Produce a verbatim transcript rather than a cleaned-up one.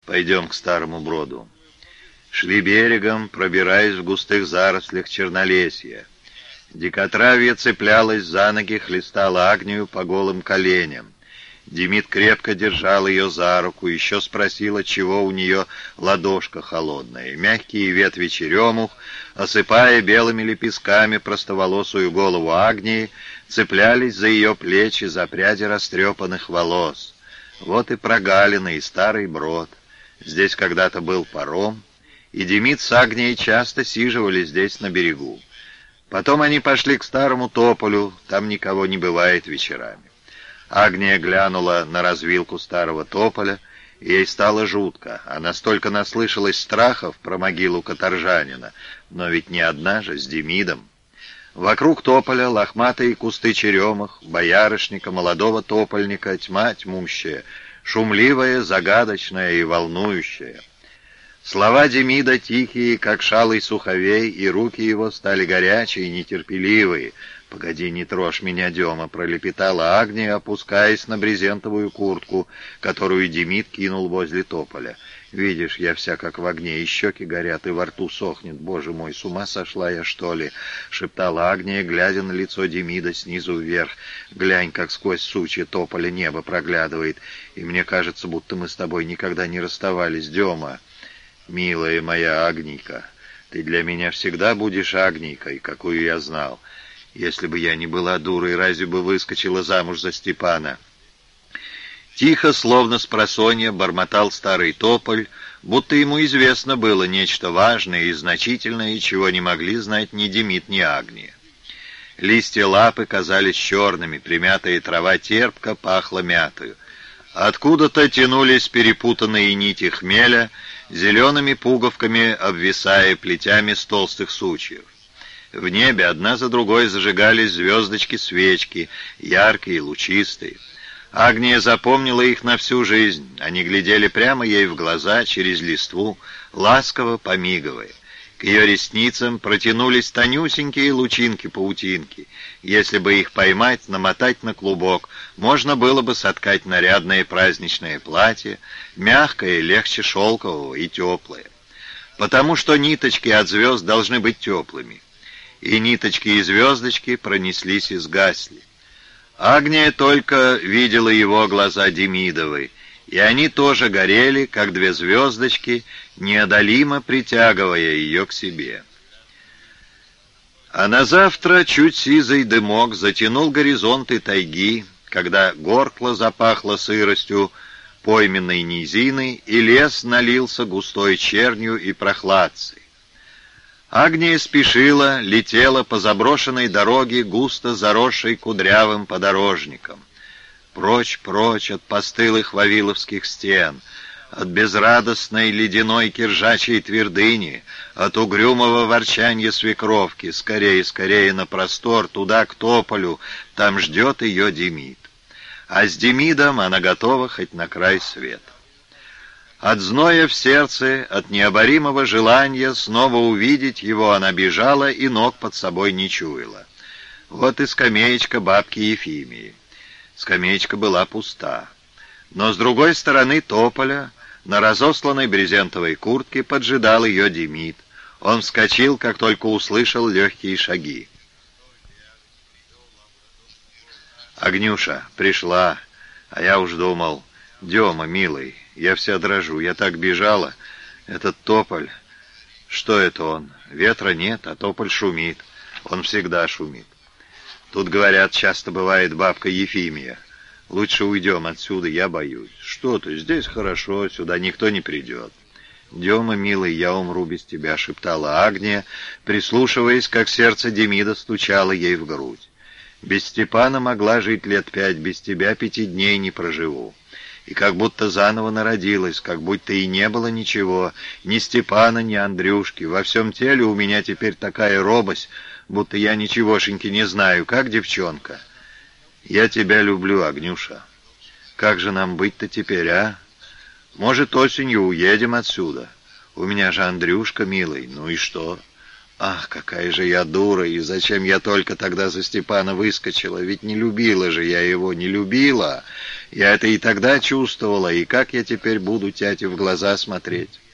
Пойдем к старому броду. Шли берегом, пробираясь в густых зарослях чернолесья. Дикотравье цеплялась за ноги, хлестала Агнию по голым коленям. Демид крепко держал ее за руку, еще спросила, чего у нее ладошка холодная. Мягкие ветви черемух, осыпая белыми лепестками простоволосую голову Агнии, цеплялись за ее плечи, за пряди растрепанных волос. Вот и прогалина, и старый брод. Здесь когда-то был паром, и Демид с Агнией часто сиживали здесь на берегу. Потом они пошли к старому тополю, там никого не бывает вечерами. Агния глянула на развилку старого тополя, и ей стало жутко. Она столько наслышалась страхов про могилу каторжанина, но ведь не одна же, с Демидом. Вокруг тополя лохматые кусты черемах, боярышника, молодого топольника, тьма тьмущая, шумливая, загадочная и волнующая. Слова Демида тихие, как шалый суховей, и руки его стали горячие и нетерпеливые. «Погоди, не трожь меня, Дема», — пролепетала Агния, опускаясь на брезентовую куртку, которую Демид кинул возле тополя. «Видишь, я вся как в огне, и щеки горят, и во рту сохнет. Боже мой, с ума сошла я, что ли?» — шептала Агния, глядя на лицо Демида снизу вверх. «Глянь, как сквозь сучья тополя небо проглядывает, и мне кажется, будто мы с тобой никогда не расставались, Дема». «Милая моя Агнийка, ты для меня всегда будешь Агнийкой, какую я знал. Если бы я не была дурой, разве бы выскочила замуж за Степана?» Тихо, словно спросонья, бормотал старый тополь, будто ему известно было нечто важное и значительное, чего не могли знать ни Демид, ни Агния. Листья лапы казались черными, примятая трава терпко пахла мятою. Откуда-то тянулись перепутанные нити хмеля, зелеными пуговками обвисая плетями с толстых сучьев. В небе одна за другой зажигались звездочки-свечки, яркие и лучистые. Агния запомнила их на всю жизнь. Они глядели прямо ей в глаза через листву, ласково помигивая. К ее ресницам протянулись тонюсенькие лучинки-паутинки. Если бы их поймать, намотать на клубок, можно было бы соткать нарядное праздничное платье, мягкое, легче шелкового и теплое. Потому что ниточки от звезд должны быть теплыми. И ниточки и звездочки пронеслись и сгасли. Агния только видела его глаза Демидовы, и они тоже горели, как две звездочки, неодолимо притягивая ее к себе. А на завтра чуть сизый дымок затянул горизонты тайги, когда горкло запахло сыростью пойменной низины, и лес налился густой чернью и прохладцей. Агния спешила, летела по заброшенной дороге, густо заросшей кудрявым подорожником. Прочь, прочь от постылых вавиловских стен, от безрадостной ледяной киржачьей твердыни, от угрюмого ворчанья свекровки, скорее, скорее на простор, туда, к тополю, там ждет ее Демид. А с Демидом она готова хоть на край света. От зноя в сердце, от необоримого желания снова увидеть его она бежала и ног под собой не чуяла. Вот и скамеечка бабки Ефимии. Скамеечка была пуста. Но с другой стороны тополя, на разосланной брезентовой куртке, поджидал ее Демид. Он вскочил, как только услышал легкие шаги. «Агнюша, пришла, а я уж думал, Дема, милый, я вся дрожу, я так бежала. Этот тополь, что это он? Ветра нет, а тополь шумит. Он всегда шумит. Тут, говорят, часто бывает бабка Ефимия. Лучше уйдем отсюда, я боюсь. Что ты, здесь хорошо, сюда никто не придет». «Дема, милый, я умру без тебя», — шептала Агния, прислушиваясь, как сердце Демида стучало ей в грудь. «Без Степана могла жить лет пять, без тебя пяти дней не проживу». И как будто заново народилась, как будто и не было ничего, ни Степана, ни Андрюшки. Во всем теле у меня теперь такая робость, будто я ничегошеньки не знаю, как девчонка. Я тебя люблю, Агнюша. Как же нам быть-то теперь, а? Может, осенью уедем отсюда? У меня же Андрюшка, милый, ну и что? Ах, какая же я дура, и зачем я только тогда за Степана выскочила, ведь не любила же я его, не любила. Я это и тогда чувствовала, и как я теперь буду тяте в глаза смотреть?